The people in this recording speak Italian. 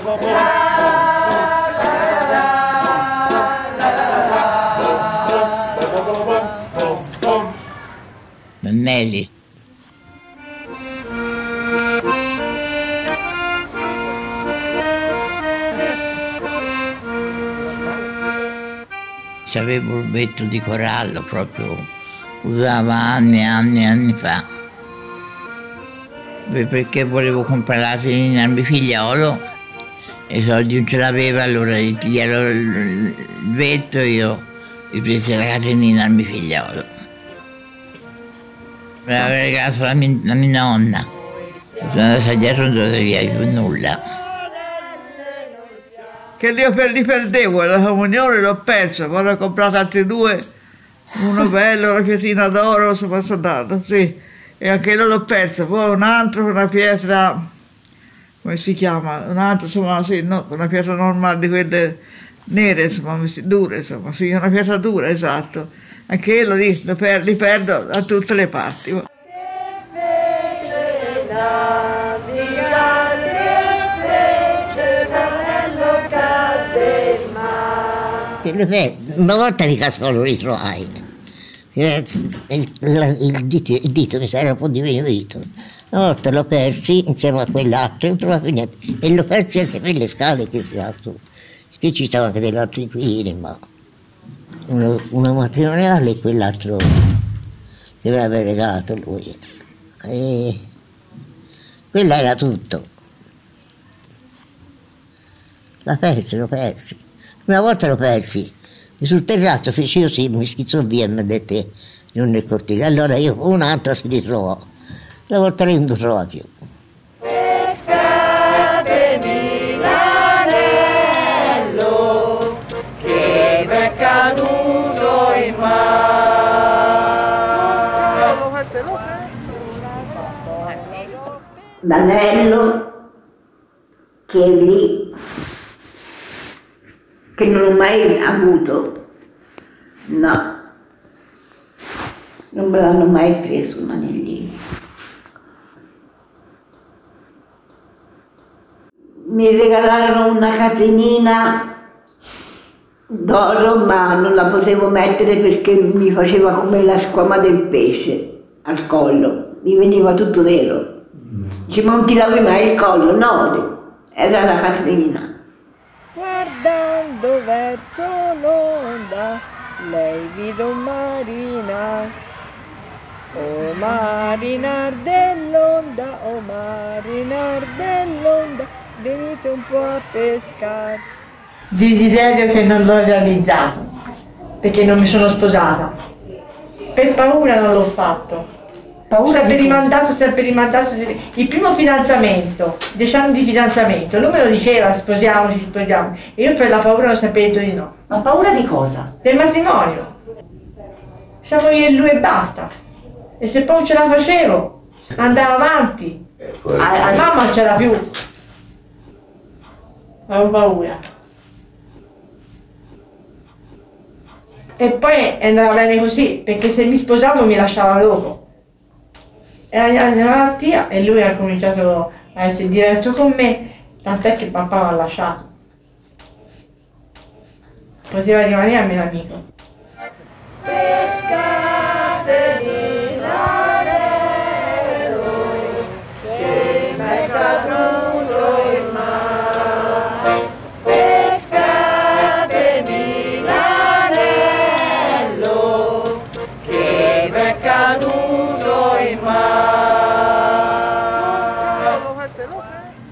Nelly. C'avevo il vetro di corallo proprio, usava anni e anni e anni fa. Perché volevo comprare la catenina al mio figliolo e i soldi non ce l'aveva, allora gli ero il vetro e io gli presi la catenina al mio figliolo. Me l'aveva regalato la mia nonna. Sono andata dietro, non doveva via più nulla. Che io li perdevo, la comunione l'ho persa, poi ne ho comprato altri due, uno bello, la pietrina d'oro, sono andato, sì, e anche io l'ho perso, poi un altro con una pietra, come si chiama, un altro, insomma, sì, no, con una pietra normale di quelle nere, insomma, dure, insomma, sì, una pietra dura, esatto, anche io li perdo da tutte le parti. Una volta di casco lo ritrovai, il dito mi era un po' diminuito, una volta l'ho persi insieme a quell'altro, non trovavo niente, e l'ho persi anche per le scale che si su, che ci stavano anche degli altri inquilini, ma una matrimoniale e quell'altro che mi aveva regalato lui, e quella era tutto, l'ho persi. Una volta l'ho persi, sul terrazzo feci io sì, mi schizzò via e mi dette non nel cortile. Allora io con un'altra si ritrovò, la volta lì non lo trova più. Pescatemi l'anello che m'è caduto in mano. L'anello che è lì, che non ho mai avuto, no, non me l'hanno mai preso un anellino. Mi regalarono una catenina d'oro, ma non la potevo mettere perché mi faceva come la squama del pesce al collo, mi veniva tutto nero. Dice, ma non ti lavi mai il collo? No, era la catenina. Guardando verso l'onda, lei vide un marina. Oh marinar dell'onda, oh marinar dell'onda, venite un po' a pescare. Desiderio che non l'ho realizzato, perché non mi sono sposata. Per paura non l'ho fatto. Sempre rimandato. Il primo fidanzamento, 10 anni di fidanzamento, lui me lo diceva sposiamoci. E io per la paura non sapevo detto di no. Ma paura di cosa? Del matrimonio. Siamo io e lui e basta. E se poi non ce la facevo, andavo avanti. Mamma non c'era più. Avevo paura. E poi è andata bene così, perché se mi sposavo mi lasciava dopo. Era di malattia e lui ha cominciato a essere diverso con me, tant'è che papà mi ha lasciato. Poteva rimanere a me l'amico. Pescatemi l'anello che m'è caduto in mano. Pescatemi l'anello che m'è caduto in mano.